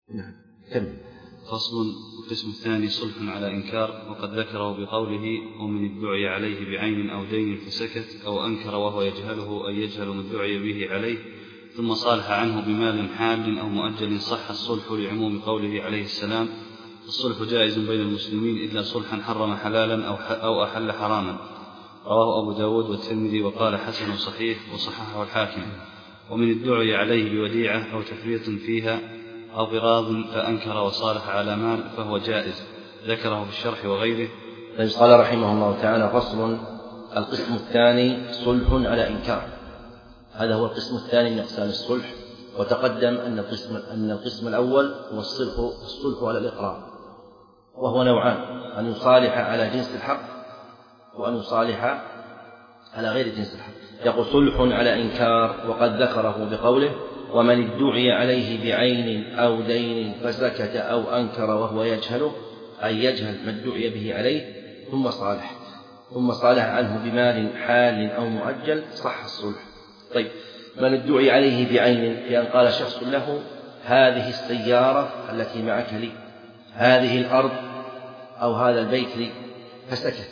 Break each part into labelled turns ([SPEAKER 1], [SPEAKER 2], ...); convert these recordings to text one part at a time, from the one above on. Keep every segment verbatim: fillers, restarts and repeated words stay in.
[SPEAKER 1] نعم. كمل.
[SPEAKER 2] فصل. القسم الثاني صلح على إنكار، وقد ذكره بقوله ومن ادعي عليه بعين أو دين فسكت أو أنكر وهو يجهله أي يجهل ما ادعي به عليه ثم صالح عنه بمال حال أو مؤجل صح الصلح لعموم قوله عليه السلام الصلح جائز بين المسلمين إلا صلحا حرم حلالا أو أحل حراما. رواه أبو داود والترمذي وقال حسن صحيح وصححه الحاكم. ومن ادعي عليه بوديعة أو تفريط فيها أو قراض فأنكر وصالح على مال فهو جائز، ذكره في الشرح وغيره.
[SPEAKER 1] طيب. قال رحمه الله تعالى: فصل. القسم الثاني صلح على إنكار. هذا هو القسم الثاني من أقسام الصلح. وتقدم أن القسم, أن القسم الأول هو الصلح, الصلح على الإقرار، وهو نوعان: أن يصالح على جنس الحق وأن يصالح على غير جنس الحق. يقول صلح على إنكار، وقد ذكره بقوله ومن ادعي عليه بعين أو دين فسكت أو أنكر وهو يجهله أي يجهل ما ادعي به عليه ثم صالح ثم صالح عنه بمال حال أو مؤجل صح الصلح. طيب. من ادعي عليه بعين، بأن قال شخص له هذه السيارة التي معك لي، هذه الأرض أو هذا البيت لي، فسكت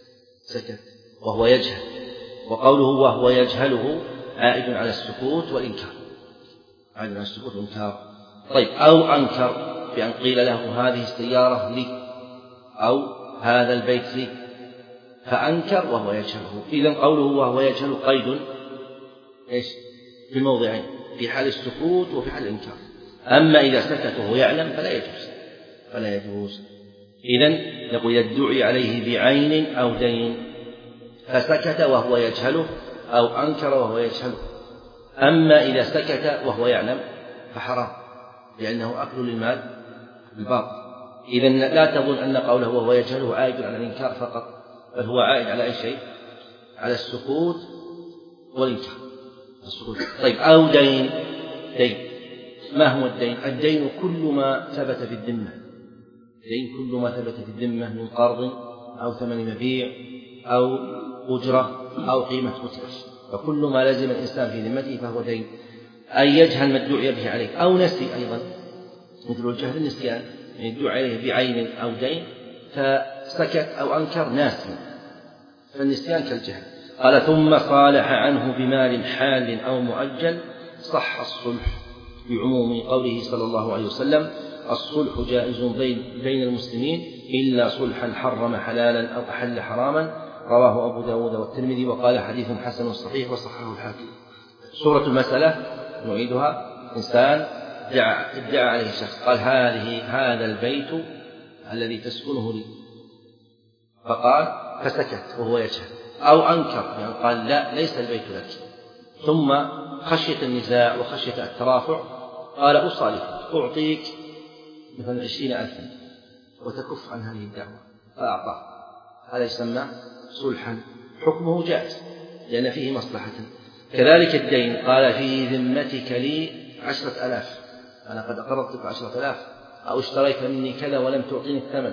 [SPEAKER 1] سكت وهو يجهل، وقوله وهو يجهله عائد على السكوت والإنكار عائد على السكوت والإنكار. طيب. أو أنكر، بأن قيل له هذه السيارة لي أو هذا البيت لي فأنكر وهو يجهله. إذن قوله وهو يجهل قيد إيش؟ في موضعين: في حال السكوت وفي حال الإنكار. أما إذا سكت وهو يعلم فلا يجوز فلا يجوز إذن يقول يدعي عليه بعين أو دين فسكت وهو يجهله أو أنكر وهو يجهله. أما إذا سكت وهو يعلم فحرام، لأنه أكل للمال بالباطل. إذن لا تظن أن قوله وهو يجهله عائد على الإنكار فقط، بل هو عائد على أي شيء؟ على السكوت والإنكار. السكوت. طيب. أو دين. دين ما هو الدين؟ الدين كل ما ثبت في الذمة دين كل ما ثبت في الذمة من قرض أو ثمن مبيع أو أجرة أو قيمة أجرة، فكل ما لزم الإنسان في ذمته فهو دين. أي يجهل ما ادعي به عليه، أو نسي أيضا، مثل الجهل النسيان، يدعي عليه بعين أو دين فسكت أو أنكر ناسي، فالنسيان كالجهل. قال ثم صالح عنه بمال حال أو مؤجل صح الصلح بعموم قوله صلى الله عليه وسلم الصلح جائز بين المسلمين إلا صلحا حرم حلالا أو أحل حراما. رواه أبو داود والترمذي وقال حديث حسن صحيح وصححه الحاكم. سورة المسألة نعيدها: إنسان ادعى عليه شخص قال هذه هذا البيت الذي تسكنه لي، فقال فسكت وهو يجهل، أو أنكر يعني قال لا ليس البيت لك، ثم خشية النزاع وخشية الترافع قال أصالحك أعطيك مثلا عشرين ألفا وتكف عن هذه الدعوة فأعطاه. هذا يسمى صلحا، حكمه جائز لأن فيه مصلحة. كذلك الدين قال في ذمتك لي عشرة ألاف، أنا قد أقرضتك عشرة ألاف، أو اشتريت مني كذا ولم تعطيني الثمن،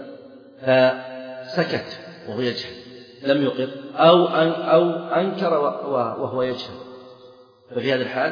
[SPEAKER 1] فسكت وهو يجهل لم يقر، أو, أن أو أنكر وهو يجهل، ففي هذا الحال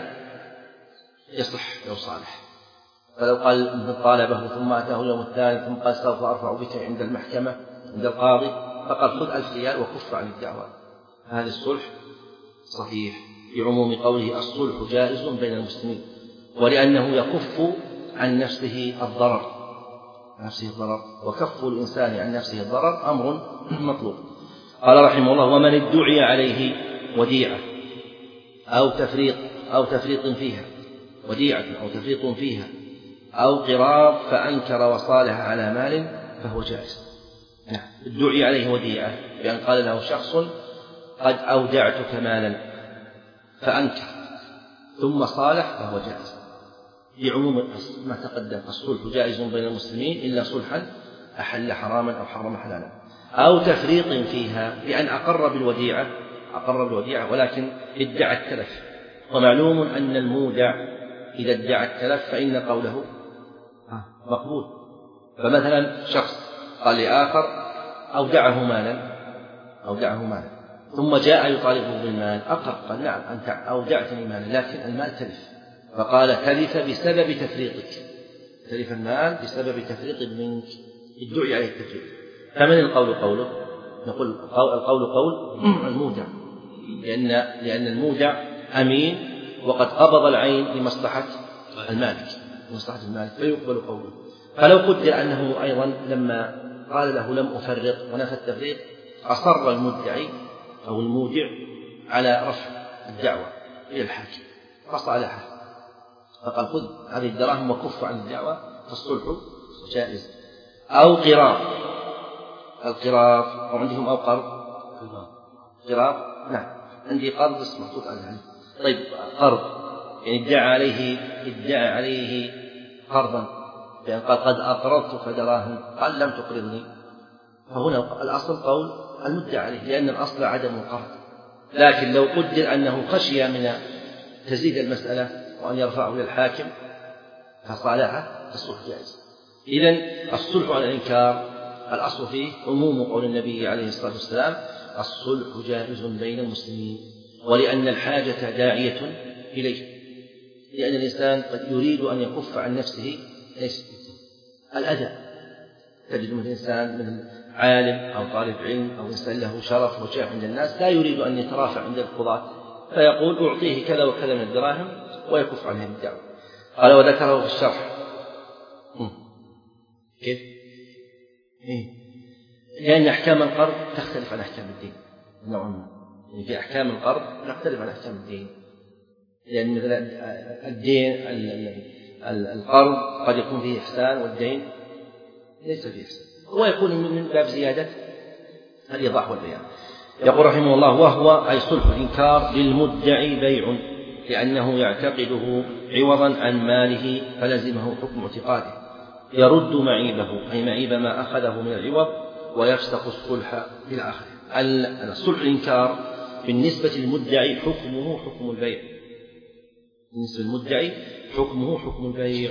[SPEAKER 1] يصح لو صالح. فلو قال من طالبه ثم أتاه اليوم الثاني ثم قال سوف أرفع بك عند المحكمة عند القاضي، فقال خذ ألف ريال وكف عن الدعوة، هذا الصلح صحيح بعموم قوله الصلح جائز بين المسلمين، ولأنه يكف عن نفسه الضرر نفسه الضرر وكف الإنسان عن نفسه الضرر أمر مطلوب. قال رحمه الله ومن ادعي عليه وديعة أو تفريط أو تفريط فيها وديعة أو تفريط فيها أو قراض فأنكر وصالح على مال فهو جائز. ادعي عليه وديعة بأن قال له شخص قد أودعتك مالا فأنكر ثم صالح فهو جائز بعموم ما تقدم. الصلح جائز بين المسلمين إلا صلحا أحل حراما أو حرم حلالا. أو تفريط فيها بأن أقر بالوديعة أقر بالوديعة ولكن ادعى التلف، ومعلوم أن المودع إذا ادعى التلف فإن قوله مقبول. فمثلا شخص قال لآخر أودعه مالا أودعه مالا ثم جاء يطالبه بالمال، أقر قال نعم أنت أودعتني مالا لكن المال تلف، فقال تلف بسبب تفريطك تلف المال بسبب تفريط منك ادعي عليه التفريط. فمن القول قوله؟ نقول القول قول المودع، لأن لأن المودع أمين وقد قبض العين لمصلحة المالك لمصلحة المالك فيقبل قوله. فلو قدر أنه أيضا لما قال له لم أفرط ونفى التفريط أصر المدعي أو المودع على رفع الدعوة إلى الحاكم فصالحه فقال خذ هذه الدراهم وكف عن الدعوة فالصلح جائز. أو قراض، القراض أو عندهم أو قرض قراض نعم عندي قرض بس محطوط عليه. طيب قرض يعني ادعى عليه ادعى عليه قرضا لأن قال قد أقرضتك دراهم قال لم تقرضني، فهنا الأصل قول المدعى عليه لأن الأصل عدم القرض. لكن لو قدر أنه خشي من تزيد المسألة وأن يرفعه إلى الحاكم فصالحه فالصلح جائز. إذن الصلح على الإنكار الأصل فيه عموم قول النبي عليه الصلاة والسلام الصلح جائز بين المسلمين، ولأن الحاجة داعية إليه، لأن الإنسان قد يريد أن يكف عن نفسه الأذى. تجد من الإنسان من عالم أو طالب علم أو إنسان له شرف وجاه عند الناس لا يريد أن يترافع عند القضاة فيقول أعطيه كذا وكذا من الدراهم ويكف عنها الدعوة. قال وذكره في الشرح كيف؟ إيه؟ لأن أحكام القرض تختلف عن أحكام الدين نوعا ما، يعني في أحكام القرض تختلف عن أحكام الدين، لأن مثلا الدين القرض قد يكون فيه إحسان والدين ليس فيه إحسان ويكون من باب زيادة الإيضاح والبيان. يقول رحمه الله وهو أي صلح الإنكار للمدعي بيع لأنه يعتقده عوضا عن ماله فلزمه حكم اعتقاده، يرد معيبه أي معيب ما أخذه من العوض ويفسق الصلح إلى آخره. الصلح الإنكار بالنسبة للمدعي حكمه حكم البيع، بالنسبة للمدعي حكمه حكم البيع.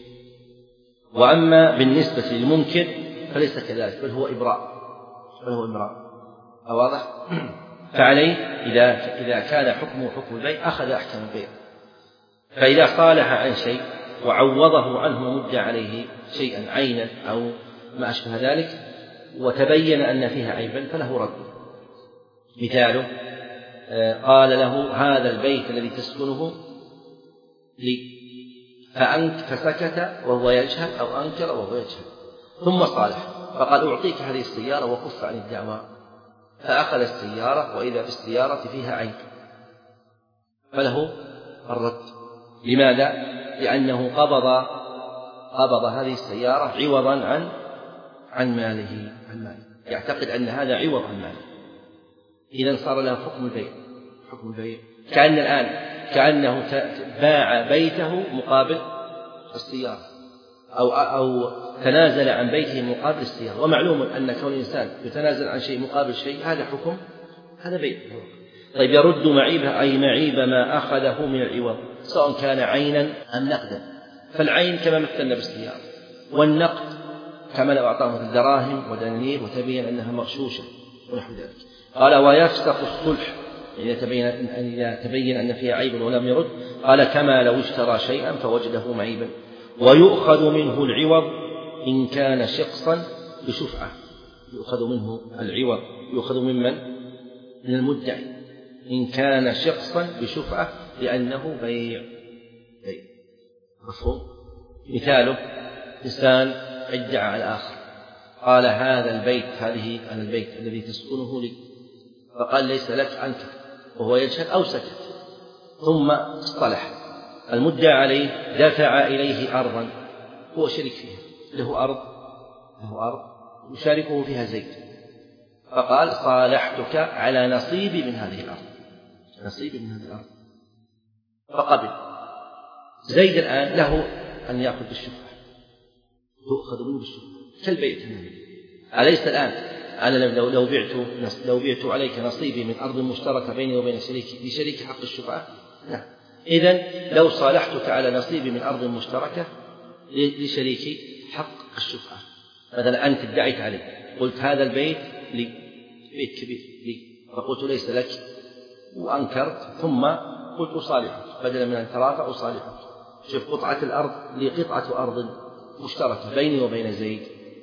[SPEAKER 1] وأما بالنسبة للمنكر فليس كذلك بل هو إبراء بل هو إبراء واضح؟ فعليه إذا إذا كان حكمه حكم البيع أخذ أحكام البيع. فإذا صالح عن شيء وعوضه عنه مدعى عليه شيئا عينا أو ما أشبه ذلك وتبين أن فيها عيبا فله رد. مثاله قال له هذا البيت الذي تسكنه لي فأنك فسكت وهو يجهل أو أنكر وهو يجهل ثم صالح فقال أعطيك هذه السيارة وكف عن الدعوى، فأخذ السيارة وإذا بالسيارة فيها عيب فله الرد. لماذا؟ لأنه قبض قبض هذه السيارة عوضا عن عن ماله عن ماله يعتقد أن هذا عوض عن ماله، إذن صار له حكم البيع حكم البيع كأن الآن كأنه باع بيته مقابل السيارة أو أو تنازل عن بيته مقابل السيارة. ومعلوم أن كون الإنسان يتنازل عن شيء مقابل شيء هذا حكم هذا بيع. طيب يرد معيبه أي معيب ما أخذه من العوض سواء كان عينا أم نقدا. فالعين كما مثلنا بالسيارة والنقد كما لو أعطاه مثل دراهم ودنانير وتبين أنها مغشوشة ونحو ذلك. قال ويفسخ الصلح إذا تبين إذا تبين أن فيها عيب ولم يرد. قال كما لو اشترى شيئا فوجده معيبا. ويؤخذ منه العوض إن كان شخصا بشفعة، يؤخذ منه العوض يؤخذ ممن من المدعي إن كان شخصا بشفعة لأنه بيع بيع مفهوم. مثاله إنسان ادعى على الآخر قال هذا البيت هذه البيت الذي تسكنه لي فقال ليس لك أنت وهو يجهل أو سكت ثم اصطلح المدعى عليه دفع إليه أرضا هو شريك فيها له أرض له أرض يشاركه فيها زيد فقال صالحتك على نصيبي من هذه الأرض نصيبي من هذه الأرض فقبل زيد الآن له أن يأخذ بالشفعة تؤخذ منه بالشفعة كالبيت أليس الآن أنا لو لو بعت لو بعت عليك نصيبي من أرض مشتركة بيني وبين شريكي لشريك حق الشفعة نعم. إذن لو صالحتك على نصيبي من أرض مشتركة لشريكي حق الشفعة مثلا أنت ادعيت عليه قلت هذا البيت لي بيت كبير لي فقلت ليس لك وأنكرت ثم قلت أصالحك بدلا من أن ترافع أصالحك شوف قطعة الأرض لي قطعة أرض مشتركة بيني وبين زيد،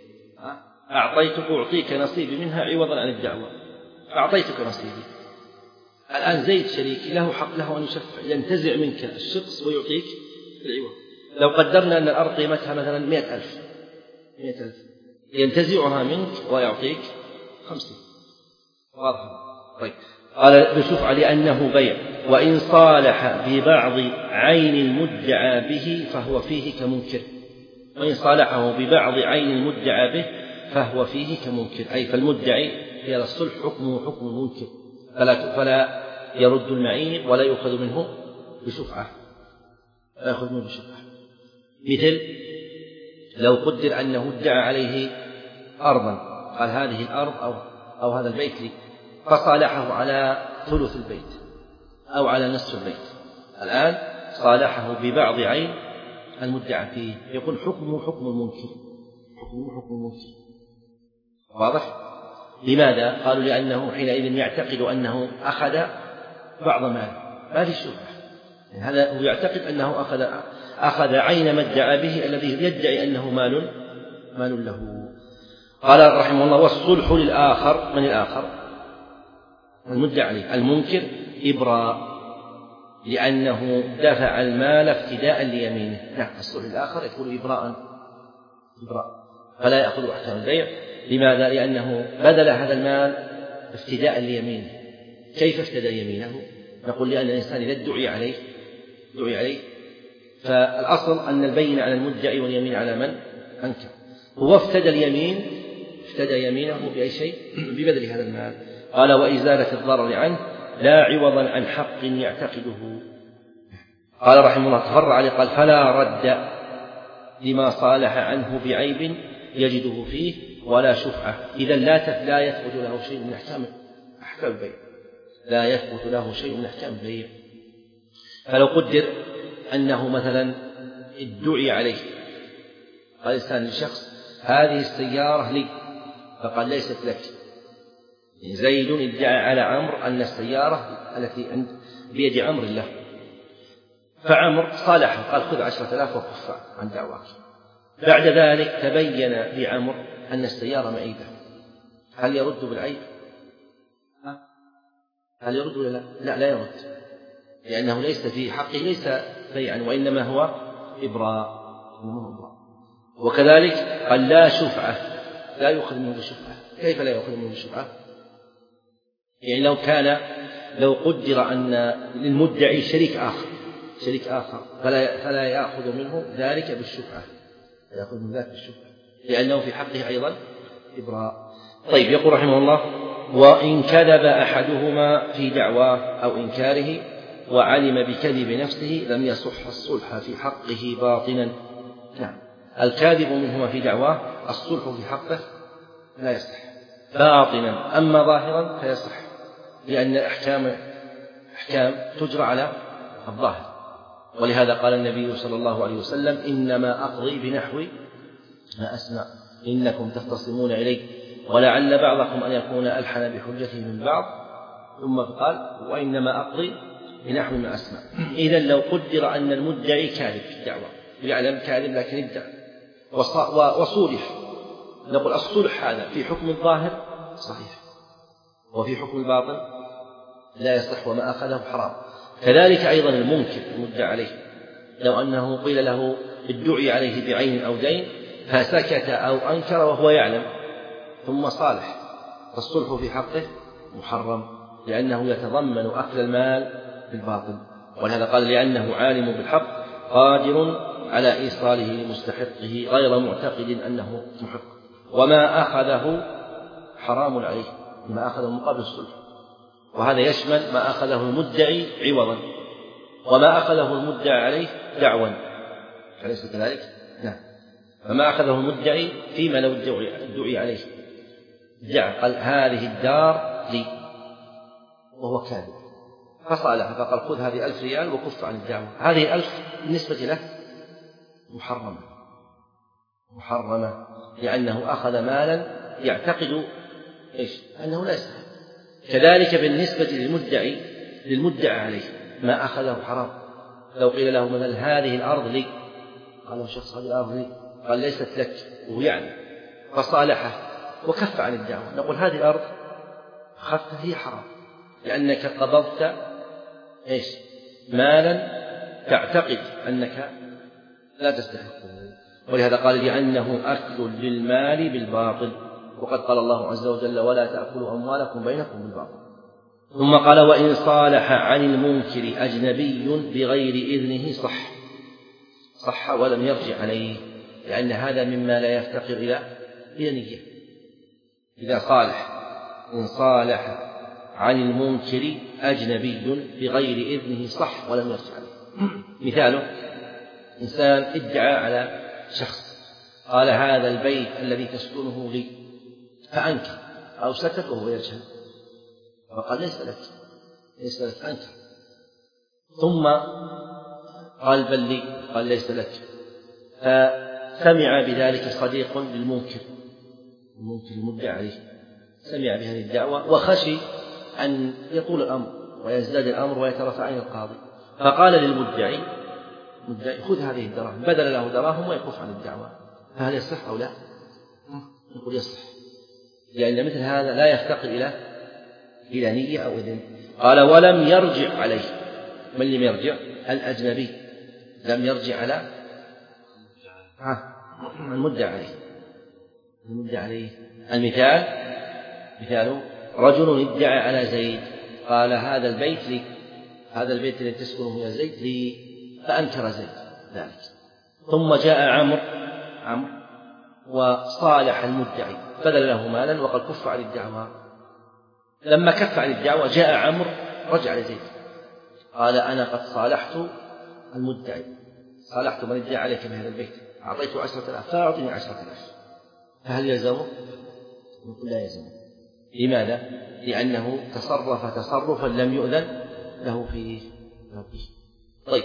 [SPEAKER 1] أعطيتك أعطيك نصيبي منها عوضا عن الدعوة، أعطيتك نصيبي. الآن زيد شريك له حق له أن يشفع، ينتزع منك الشخص ويعطيك العوض. لو قدرنا أن الأرض قيمتها مثلا مئة ألف مئة ألف ينتزعها منك ويعطيك خمسين. واضح؟ طيب. قال بشفعة لأنه بيع، وإن صالح ببعض عين المدعى به فهو فيه كمنكر. وإن صالحه ببعض عين المدعى به فهو فيه كمنكر، أي فالمدعي في الصلح حكمه حكم المنكر، فلا, فلا يرد المعيب ولا يؤخذ منه بشفعة، لا يأخذ منه بشفعة. مثل لو قدر أنه ادعى عليه أرضا، قال هذه الأرض أو, أو هذا البيت لي، فصالحه على ثلث البيت أو على نصف البيت. الآن صالحه ببعض عين المدعى فيه، يقول حكمه حكم المنكر، حكمه حكم المنكر. واضح؟ لماذا؟ قالوا لأنه حينئذ يعتقد أنه أخذ بعض مال، ما في شبهة، هذا هو يعتقد أنه أخذ أخذ عين ما ادعى به الذي يدعي أنه مال مال له. قال رحمه الله: والصلح للآخر، من الآخر؟ المدعى عليه. المنكر إبراء، لأنه دفع المال افتداء ليمينه. نعم، الصلح للآخر يكون إبراء إبراء فلا يأخذ أحكام البيع. لماذا؟ لأنه بذل هذا المال افتداء ليمينه. كيف افتدى يمينه؟ نقول لأن الإنسان إذا ادعي عليه دعي عليه فالأصل أن البينة على المدعي واليمين على من أنكر. هو افتدى اليمين افتدى يمينه بأي شيء؟ ببذل هذا المال. قال: وإزالة الضرر عنه لا عوضا عن حق يعتقده. قال رحمه الله تفرع عليه قال: فلا رد لما صالح عنه بعيب يجده فيه ولا شفعة. إذا لا لا يثبت له شيء من أحكام أحكام البيع، لا يثبت له شيء من أحكام البيع. فلو قدر أنه مثلا ادعي عليه، قال إنسان لشخص: هذه السيارة لي، فقال: ليست لك. زيد ادعى على عمرو أن السيارة التي عند بيد عمرو له، فعمر صالحه قال: خذ عشرة آلاف وكف عن دعواك. بعد ذلك تبين لعمر أن السيارة معيبة، هل يرد بالعيب؟ هل يرد ولا لا؟ لا لا يرد، لأنه ليس في حقه ليس بيعا، وإنما هو إبراء. وكذلك قال: لا شفعة، لا يؤخذ منه بشفعة. كيف لا يؤخذ منه بشفعة؟ يعني لو كان لو قدر أن للمدعي شريك آخر شريك آخر فلا فلا يأخذ منه ذلك بالشفعة، يأخذ من ذلك بالشفعة، لأنه في حقه أيضا إبراء. طيب، يقول رحمه الله: وإن كذب أحدهما في دعواه أو إنكاره وعلم بكذب نفسه لم يصح الصلح في حقه باطنا. نعم، الكاذب منهما في دعواه الصلح في حقه لا يصح باطنا، أما ظاهرا فيصح، لأن الأحكام أحكام تجرى على الظاهر. ولهذا قال النبي صلى الله عليه وسلم: إنما أقضي بنحو ما أسمع، إنكم تختصمون إلي ولعل بعضكم أن يكون ألحن بحجته من بعض. ثم قال: وإنما أقضي بنحو ما أسمع. إذن لو قدر أن المدعي كاذب في الدعوة، يعلم كاذب لكن ادعى وصولح، نقول الصلح هذا في حكم الظاهر صحيح، وفي حكم الباطن لا يصح، وما أخذه حرام. كذلك أيضا المنكر المدعى عليه، لو أنه قيل له ادعي عليه بعين أو دين فسكت أو أنكر وهو يعلم ثم صالح، فالصلح في حقه محرم، لأنه يتضمن أخذ المال بالباطل. ولهذا قال: لأنه عالم بالحق قادر على إيصاله لمستحقه غير معتقد أنه محق، وما أخذه حرام عليه، ما أخذه مقابل الصلح. وهذا يشمل ما أخذه المدعي عوضا، وما أخذه المدعي عليه دعوا، أليس كذلك؟ نعم. فما أخذه المدعي فيما لو ادعي عليه دعا، قال: هذه الدار لي، وهو كاذب، فصالح فقال: خذ هذه ألف ريال وكف عن الدعوة. هذه الألف بالنسبة له محرمة محرمة لأنه أخذ مالا يعتقد إيش؟ أنه لا يستحق. كذلك بالنسبة للمدعي للمدعى عليه ما أخذه حرام. لو قيل له مثلا: هذه الأرض لي، قال له شخص: هذه الأرض لي، قال ليست لك وهو يعني فصالحه وكف عن الدعوة، نقول هذه الأرض أخذتها هي حرام لأنك قبضت إيش مالا تعتقد أنك لا تستحقه، ولهذا قال لأنه أكل للمال بالباطل، وقد قال الله عز وجل ولا تأكلوا أموالكم بينكم بالباطل. ثم قال وإن صالح عن المنكر أجنبي بغير إذنه صح صح ولم يرجع عليه، لأن هذا مما لا يفتقر إلى إلى نية. إذا صالح إن صالح عن المنكر أجنبي بغير إذنه صح ولم يرجع عليه. مثاله إنسان ادعى على شخص قال هذا البيت الذي تسكنه لي، فأنكر أو سكت وهو يجهل فقال ليس لك ليس لك أنكر، ثم قال بل لي قال ليس لك، فسمع بذلك صديق للمنكر المنكر المدعى عليه، سمع بهذه الدعوة وخشي أن يطول الأمر ويزداد الأمر ويترفع عن القاضي، فقال للمدعي مدعي خذ هذه الدراهم، بدل له دراهم ويكف عن الدعوة، فهل يصح أو لا؟ نقول يصح، لأن مثل هذا لا يفتقر إلى إلى نية أو إذن. قال ولم يرجع عليه، من لم يرجع؟ الأجنبي لم يرجع على المدعى عليه المدعى عليه. المثال مثاله رجل ادعى على زيد قال هذا البيت لي، هذا البيت الذي تسكنه يا زيد لي، فأنكر زيد ذلك، ثم جاء عمرو عمرو وصالح المدعي بذل له مالا وقد كف عن الدعوة، لما كف عن الدعوة جاء عمرو رجع لزيد قال أنا قد صالحت المدعي، صالحت من ادعى عليك بهذا البيت، أعطيته عشرة آلاف فأعطني عشرة آلاف، فهل يلزمه؟ نقول لا يلزمه. لماذا؟ لأنه تصرف تصرفا لم يؤذن له فيه. طيب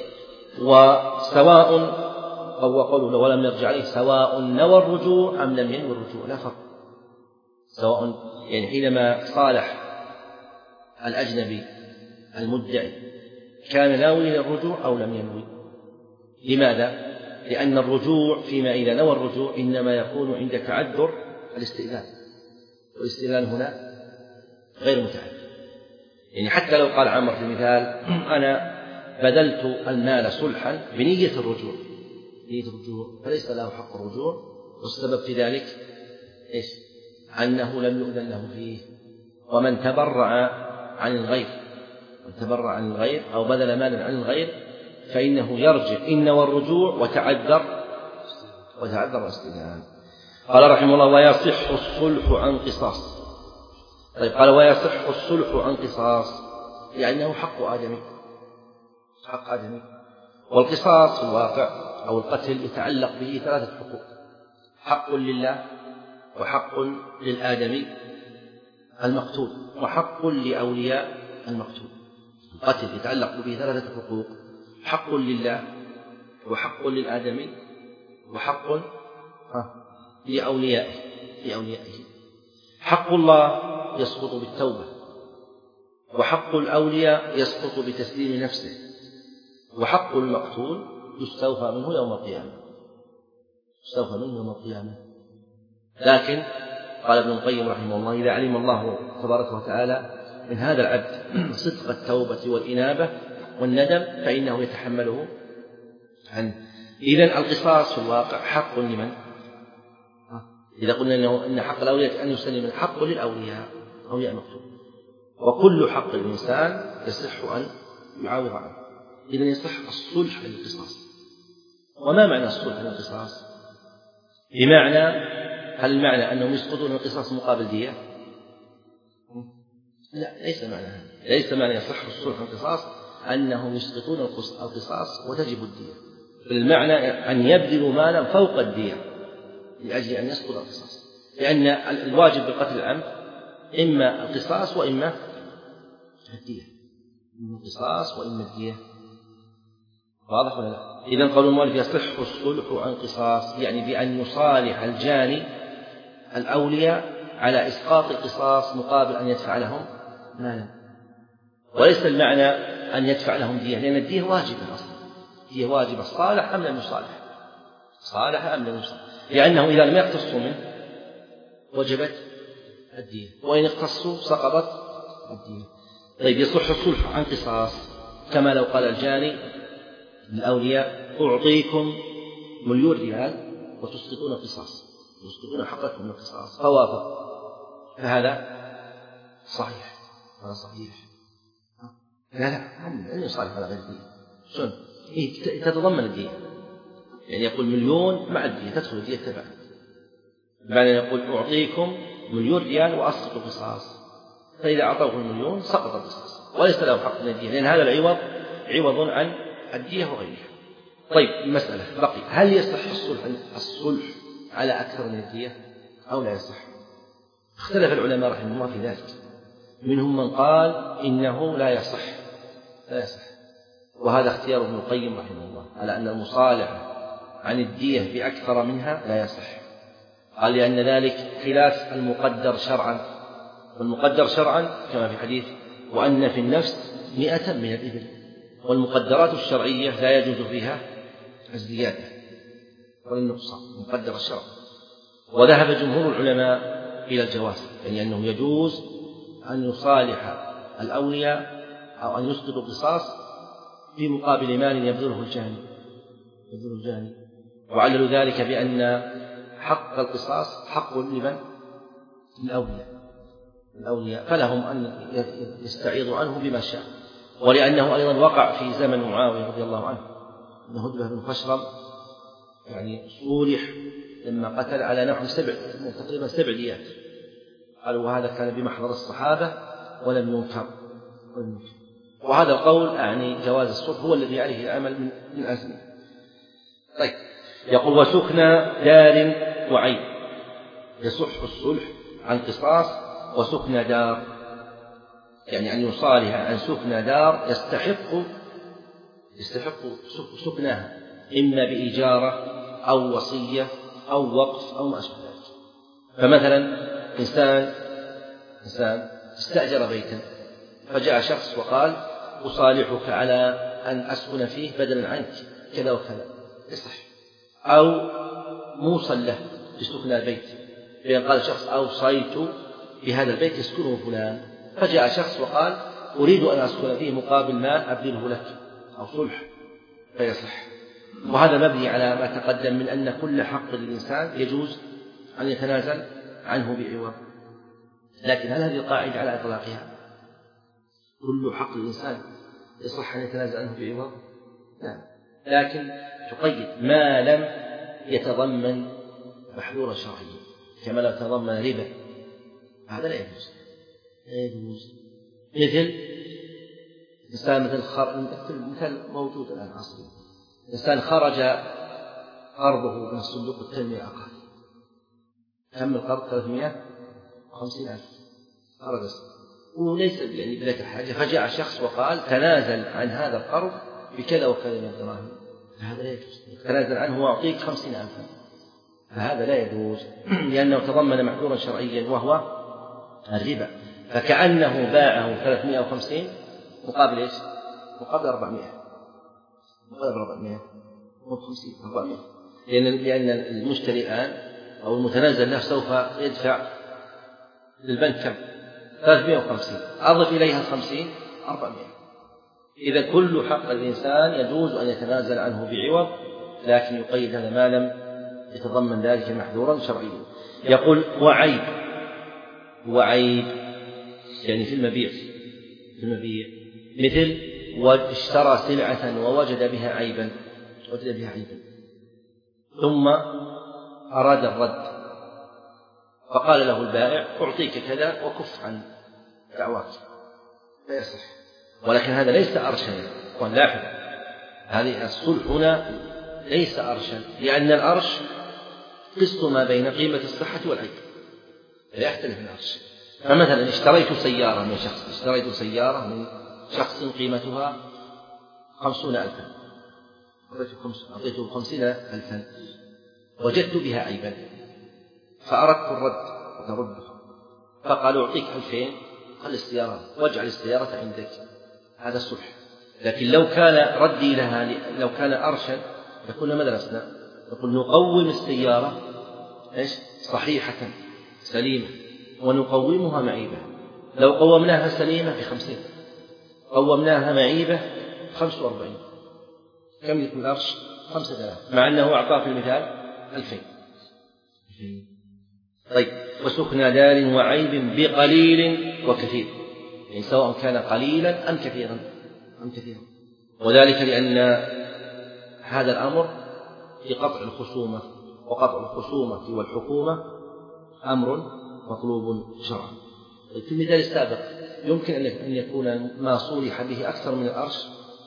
[SPEAKER 1] وسواء أو قوله ولم يرجع عليه سواء نوى الرجوع أم لم ينوي الرجوع لا فرق، سواء يعني حينما صالح الأجنبي المدعي كان ناوي للرجوع أو لم ينوي. لماذا؟ لأن الرجوع فيما إذا نوى الرجوع إنما يكون عند تعذر الاستئذان، والاستئذان هنا غير متعذر. يعني حتى لو قال عمرو في المثال أنا بذلت المال صلحا بنية الرجوع نية الرجوع فليس له حق الرجوع، والسبب في ذلك إيش؟ أنه لم يؤذن له فيه. ومن تبرع عن الغير من تبرع عن الغير أو بذل مالا عن الغير فإنه يرجع إن والرجوع وتعذر وتعذر الاستئذان. قال رحمه الله ويصح الصلح عن قصاص. طيب قال ويصح الصلح عن قصاص لأنه حق آدمي حق آدمي والقصاص في الواقع أو القتل يتعلق به ثلاثة حقوق: حق لله وحق للآدمي المقتول وحق لأولياء المقتول. القتل يتعلق به ثلاثة حقوق: حق لله وحق للآدمي وحق لأوليائه لأوليائه. حق الله يسقط بالتوبة، وحق الأولياء يسقط بتسليم نفسه، وحق المقتول يستوفى منه يوم القيامة يستوفى منه يوم القيامة. لكن قال ابن القيم رحمه الله إذا علم الله تبارك وتعالى من هذا العبد صدق التوبة والإنابة والندم فإنه يتحمله عنه. إذن القصاص في الواقع حق لمن؟ إذا قلنا إنه إن حق الأولياء أن يسلم الحق للأولياء أولياء المقتول، وكل حق الإنسان يصح أن يعاوض عنه. إذن يصح الصلح للقصاص. وما معنى الصلح للقصاص؟ بمعنى هل المعنى أنهم يسقطون القصاص مقابل دية؟ لا، ليس معنى هذا. ليس معنى يصح الصلح للقصاص أنهم يسقطون القصاص وتجب الدية، بل المعنى أن يبذلوا مالا فوق الدية لأجل أن يسقط القصاص، لأن الواجب بالقتل العمد إما القصاص وإما الدية، إما القصاص وإما الدية. واضح ولا لا؟ إذن قول المؤلف يصح الصلح عن قصاص يعني بأن يصالح الجاني الأولياء على إسقاط القصاص مقابل أن يدفع لهم مالا، وليس المعنى أن يدفع لهم دية، لأن الدية واجبة أصلا، هي واجبة صالح أم لم يصالح. صالح أم لم يصالح، لأنه إذا لم يقتصوا منه وجبت الدية، وإن اقتصوا سقطت الدية. طيب يصح الصلح عن قصاص، كما لو قال الجاني للأولياء أعطيكم مليون ريال وتسقطون قصاص، تسقطون حقكم من القصاص، فوافق، فهذا صحيح، هذا صحيح. لا لا لن يصالح على غير الدية، شلون؟ إيه تتضمن الدية، يعني يقول مليون مع الدية تدخل الدية تبعا، بمعنى يقول أعطيكم مليون ريال وأسقط القصاص، فإذا أعطوه المليون سقط القصاص وليس له حق من الدية، لأن هذا العوض عوض عن الدية وغيرها. طيب المسألة بقي، هل يصح الصلح الصلح على أكثر من الدية أو لا يصح؟ اختلف العلماء رحمه الله في ذلك، منهم من قال إنه لا يصح لا يصح وهذا اختيار ابن القيم رحمه الله، على أن المصالحة عن الدية بأكثر منها لا يصح. قال لأن ذلك خلاف المقدر شرعا، والمقدر شرعا كما في حديث وأن في النفس مئة من الإبل، والمقدرات الشرعية لا يجوز فيها الزيادة والنقصان، مقدر الشرع. وذهب جمهور العلماء إلى الجواز، يعني أنه يجوز أن يصالح الأولياء أو أن يسقط القصاص في مقابل مال يبذله الجاني يبذله الجاني وعللوا ذلك بأن حق القصاص حق لمن؟ الأولياء الأولياء فلهم أن يستعيضوا عنه بما شاء. ولأنه أيضا وقع في زمن معاوية رضي الله عنه أن هدبة بن خشرم يعني صولح لما قتل على نحو سبع تقريبا سبع ديات، قالوا وهذا كان بمحضر الصحابة ولم ينكر. وهذا القول يعني جواز الصلح هو الذي عليه العمل من من أزمه. طيب يقول وسكنى دار وعين، يصح الصلح عن قصاص وسكنى دار، يعني أن يصالح عن سكنى دار يستحق يستحق سكنها إما بإجارة أو وصية أو وقف أو ما أشبه ذلك. فمثلا إنسان إنسان استأجر بيتا فجاء شخص وقال أصالحك على أن أسكن فيه بدلا عنك كذا وكذا، يصح. أو موصل له بسكن البيت، بأن قال شخص أوصيت بهذا البيت يسكنه فلان، فجاء شخص وقال أريد أن أسكن فيه مقابل ما أبذله لك، أو صلح، فيصح. وهذا مبني على ما تقدم من أن كل حق للإنسان يجوز أن يتنازل عنه بعوض. لكن هل هذه القاعدة على إطلاقها؟ كل حق الإنسان يصح أن يتنازل عنه بعوض؟ لا، لكن تقيد ما لم يتضمن محظورا شرعيا، كما لو تضمن ربا، هذا لا يجوز لا يجوز. مثل إنسان مثل خر... مثل موجود الآن عصري، إنسان خرج قرضه من صندوق التنمية العقاري، كم القرض؟ ثلاثمائة وخمسين ألف، خرج وليس يعني بذلك الحاجة، فجاء شخص وقال تنازل عن هذا القرض بكذا وكذا من الدراهم، فهذا لا يجوز، تنازل عنه وأعطيك خمسين ألفا، فهذا لا يجوز لأنه تضمن محظورا شرعيا وهو الربا، فكأنه باعه ثلاثمائة وخمسين مقابل إيش؟ مقابل أربعمائة، مقابل أربعمائة وخمسين أربعمائة، لأن لأن المشتري الآن أو المتنازل له سوف يدفع للبنك كم؟ ثلاثمائة وخمسين، أضف إليها الخمسين أربعمائة. إذا كل حق الإنسان يجوز أن يتنازل عنه بعوض، لكن يقيد هذا ما لم يتضمن ذلك محظورا شرعيا. يقول وعيب، وعيب يعني في المبيع في المبيع مثل واشترى سلعة ووجد بها عيبا وجد بها عيبا ثم أراد الرد، فقال له البائع أعطيك كذا وكف عن دعواك، لا يصح. ولكن هذا ليس أرشا، ولاحظ هذه الصلح هنا ليس أرشا، لأن الأرش قسط ما بين قيمة الصحة والعيب، لا يختلف الأرش. فمثلا اشتريت سيارة من شخص اشتريت سيارة من شخص قيمتها خمسون ألفا، أعطيته خمسين ألفا، وجدت بها عيبا فأردت الرد وتردها، فقال أعطيك ألفين، خل السيارة واجعل السيارة عندك، هذا الصلح. لكن لو كان ردي لها لو كان أرشا لكنا مدرسنا نقول نقوم السيارة إيش صحيحة سليمة ونقومها معيبة. لو قومناها سليمة بخمسين، قومناها معيبة خمس وأربعين، كم يكون الأرش؟ خمسة آلاف، مع أنه أعطاه في المثال ألفين. طيب وسكنى دار وعيب بقليل وكثير، يعني سواء كان قليلا أم كثيرا أم كثيرا وذلك لأن هذا الأمر في قطع الخصومة، وقطع الخصومة والحكومة أمر مطلوب شرعا. في المثال السابق يمكن أن يكون ما صولح به أكثر من الأرش،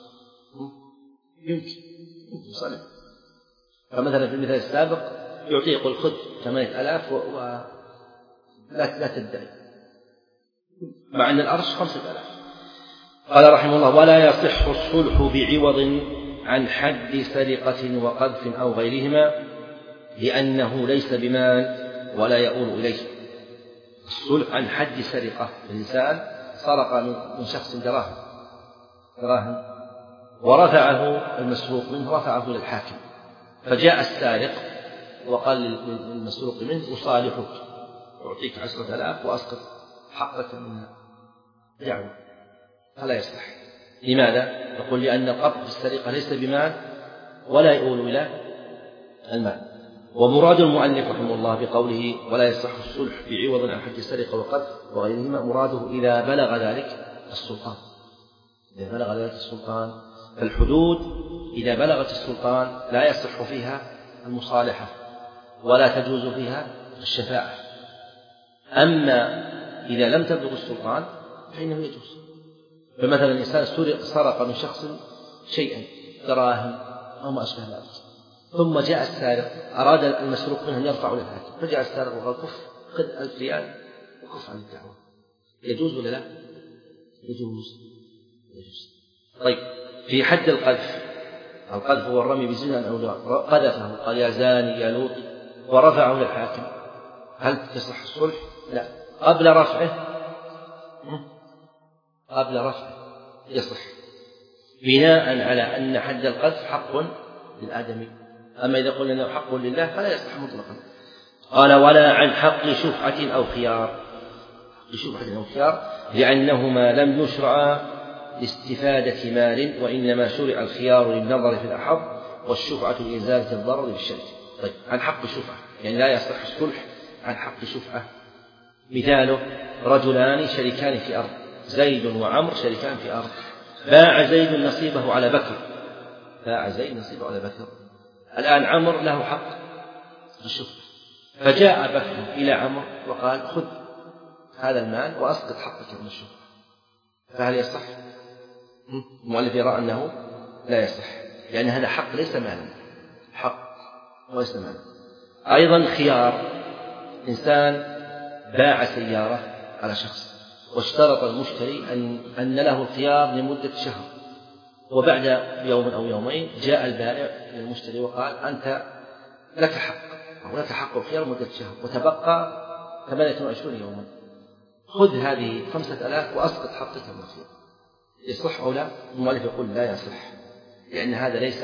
[SPEAKER 1] يمكن يمكن صالح. فمثلا في المثال السابق يعطيه يقول خذ ثمانية آلاف ولا لا تدعي، مع أن الأرش خمسة آلاف. قال رحمه الله: ولا يصح الصلح بعوض عن حد سرقة وقذف أو غيرهما، لأنه ليس بمال ولا يؤول إليه. الصلح عن حد سرقة، الإنسان سرق من شخص دراهم دراهم ورفعه المسروق منه، رفعه للحاكم، فجاء السارق وقال للمسروق منه: أصالحك، أعطيك عشرة آلاف وأسقط حقك من دعوة. فلا يصح. لماذا؟ نقول لأن القبض في السرقة ليس بمال ولا يؤول إلى المال. ومراد المؤلف رحمه الله بقوله ولا يصح الصلح بعوض عن حد السرقة وقذف وغيرهما مراده إذا بلغ ذلك السلطان. إذا بلغ ذلك السلطان، فالحدود إذا بلغت السلطان لا يصح فيها المصالحة ولا تجوز فيها الشفاعة. أما إذا لم تبلغ السلطان فإنه يجوز. فمثلا الإنسان سرق من شخص شيئا دراهم أو ما أشبه ذلك، ثم جاء السارق أراد المسروق منه أن يرفع للحاكم، فجاء السارق وقال: كف، خذ ألف ريال وكف عن الدعوة. يجوز ولا لا؟ يجوز. يجوز. طيب في حد القذف، القذف هو الرمي بزنا أو لا، قذفه قال: يا زاني يا لوط، ورفعه للحاكم، هل تصح الصلح؟ لا. قبل رفعه قبل رفعه يصح، بناء على أن حد القذف حق للآدمي. أما إذا قلنا أنه حق لله فلا يصح مطلقا. قال: ولا عن حق شفعة أو خيار، شفعة أو خيار لأنهما لم يشرعا لاستفادة مال، وإنما شرع الخيار للنظر في الأحظ، والشفعة لإزالة الضرر بالشرك. طيب عن حق شفعة، يعني لا يصح الصلح عن حق شفعة. مثاله: رجلان شريكان في أرض، زيد وعمر شريكان في أرض، باع زيد نصيبه على بكر، باع زيد نصيبه على بكر، الآن عمر له حق الشفعة، فجاء بكر إلى عمر وقال: خذ هذا المال وأسقط حقك من الشفعة، فهل يصح؟ المؤلف يرى أنه لا يصح، لأن هذا حق ليس مالا، حق وليس مالا. أيضا خيار، إنسان باع سيارة على شخص واشترط المشتري أن, أن له الخيار لمدة شهر، وبعد يوم أو يومين جاء البائع للمشتري وقال: أنت لك حق أو لك حق الخيار مدة شهر وتبقى ثمانية وعشرين يوما، خذ هذه خمسة آلاف وأسقط حقك من الخيار. يصح أو لا؟ المؤلف يقول لا يصح، لأن هذا ليس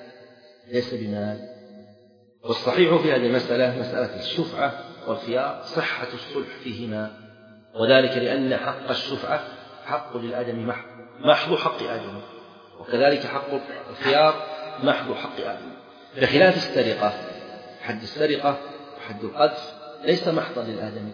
[SPEAKER 1] ليس بمال. والصحيح في هذه المسألة مسألة الشفعة والخيار صحة الصلح فيهما، وذلك لأن حق الشفعة حق للآدم محض محض حق آدم، وكذلك حق الخيار محض حق آدم، بخلاف السرقة. حد السرقة وحد القذف ليس محضا للآدم،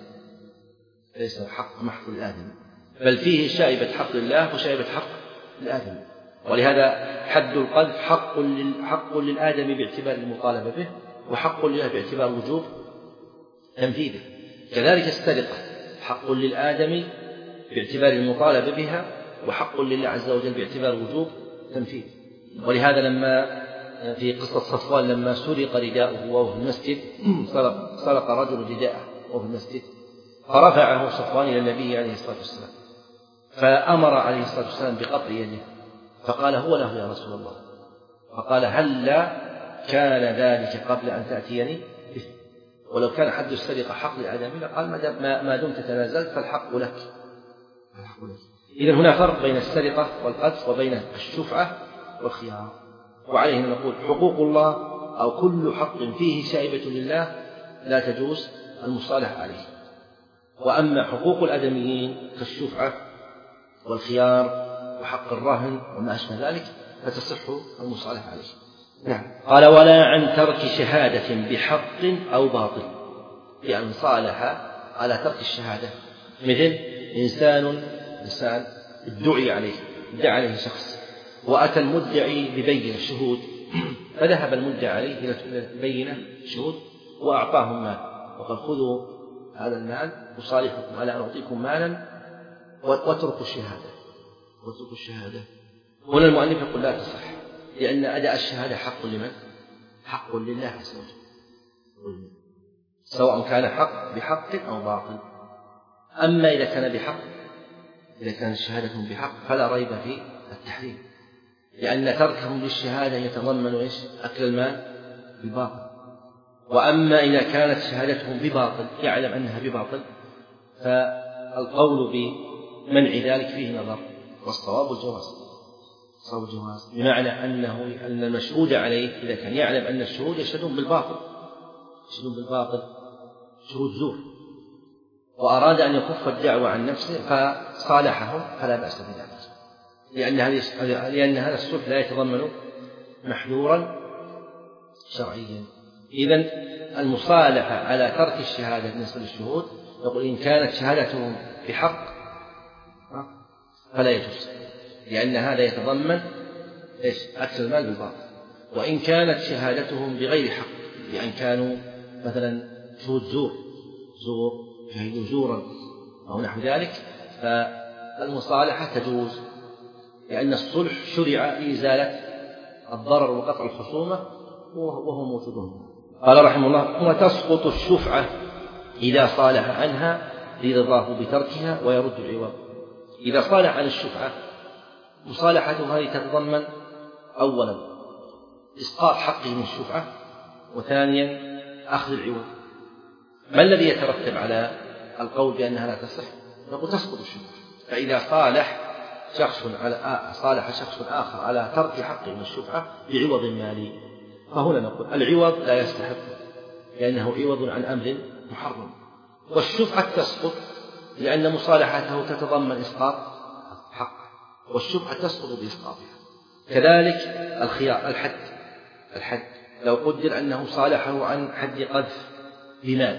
[SPEAKER 1] ليس حق محض للآدم، بل فيه شائبة حق لله وشائبة حق للآدم. ولهذا حد القذف حق حق للآدم باعتبار المطالبة به، وحق لله باعتبار وجوب تنفيذه. كذلك السرقة حق للآدم باعتبار المطالبة بها، وحق لله عز وجل باعتبار وجوب تنفيذه. ولهذا لما في قصة صفوان لما سرق رداؤه وهو في المسجد، سرق, سرق رجل رداءه وهو في المسجد، فرفعه صفوان إلى النبي عليه الصلاة والسلام، فأمر عليه الصلاة والسلام بقطع يده، فقال: هو له يا رسول الله. فقال: هلا كان ذلك قبل أن تأتيني به؟ ولو كان حد السرقة حق لآدم قال: ما دمت تنازلت فالحق لك. إذن هنا فرق بين السرقة والقذف وبين الشفعة والخيار. وعليه نقول حقوق الله أو كل حق فيه شائبة لله لا تجوز المصالحة عليه. وأما حقوق الآدميين كالشفعة والخيار وحق الرهن وما أشبه ذلك فتصح المصالحة عليه. نعم. قال ولا عن ترك شهادة بحق أو باطل، يعني صالح على ترك الشهادة، مثل إنسان إنسان ادعي عليه ادعى عليه شخص وأتى المدعي ببينة شهود، فذهب المدعي عليه إلى بينة شهود وأعطاهم مال وقال خذوا هذا المال أصالحكم على أن أعطيكم مالا واتركوا الشهادة واتركوا الشهادة. هنا المؤلف يقول لا تصح، لأن أداء الشهادة حق لمن؟ حق لله عز وجل، سواء كان حق بحق أو باطل. أما إذا كان بحق، إذا كان شهادتهم بحق فلا ريب في التحريم، لأن تركهم للشهادة يتضمن إيش؟ أكل المال بالباطل. وأما إذا كانت شهادتهم بباطل يعلم أنها بباطل فالقول بمنع ذلك فيه نظر، والصواب الجواز، صواب الجواز بمعنى أنه أن المشهود عليه إذا كان يعلم أن الشهود يشهدون بالباطل يشهدون بالباطل شهود زور وأراد أن يكف الدعوة عن نفسه فصالحهم فلا بأس بذلك، لأن هذه لأن هذا الصلح لا يتضمن محذورا شرعيا. إذن المصالحة على ترك الشهادة بالنسبة للشهود يقول إن كانت شهادتهم بحق فلا يجوز، لأن هذا يتضمن إيش؟ أكل المال بالباطل. وإن كانت شهادتهم بغير حق، بأن كانوا مثلا شهود زور زور شهدوا زورا أو نحو ذلك، فالمصالحة تجوز، لأن الصلح شرع لإزالة الضرر وقطع الخصومة وهو موجود. قال رحمه الله وتسقط الشفعة إذا صالح عنها لرضاه بتركها ويرد العوض. إذا صالح عن الشفعة مصالحته هذه تتضمن أولا إسقاط حقه من الشفعة، وثانيا أخذ العوض. ما الذي يترتب على القول بأنها لا تصح؟ نقول تسقط الشفعة. فإذا صالح شخص على صالح شخص آخر على ترك حقه من الشفعة بعوض مالي، فهنا نقول العوض لا يستحق لأنه عوض عن أمر محرم، والشفعة تسقط لأن مصالحته تتضمن إسقاط حق، والشفعة تسقط بإسقاطها. كذلك الخيار الحد الحد لو قدر أنه صالحه عن حد قذف بمال،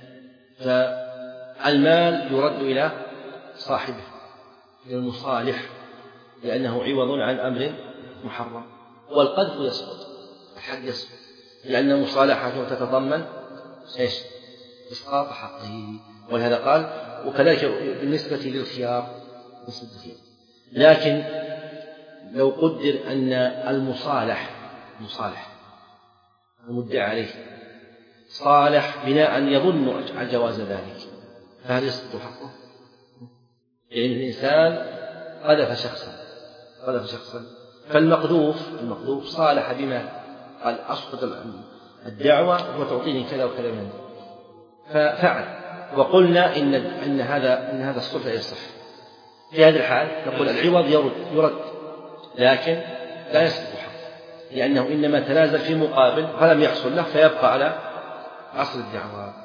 [SPEAKER 1] فالمال يرد إلى صاحبه إلى المصالح لأنه عوض عن أمر محرم، والقذف يسقط الحد يسقط لأن مصالحته تتضمن إيش؟ إسقاط حقه. ولهذا قال وكذلك بالنسبة للخيار بالنسبة للخيار. لكن لو قدر أن المصالح مصالح المدعى عليه صالح بناء يظن على جواز ذلك فهل يسقط حقه؟ يعني الإنسان قذف شخصا قذف شخصا فالمقذوف المقذوف صالح بما قال أسقط الدعوة وتعطيني كذا وكذا منه ففعل، وقلنا إن إن هذا إن هذا الصلح لا يصح. في هذه الحال نقول العوض يرد يرد لكن لا يسقط حقه، لأنه إنما تنازل في مقابل فلم يحصل له فيبقى على أصل الدعوة.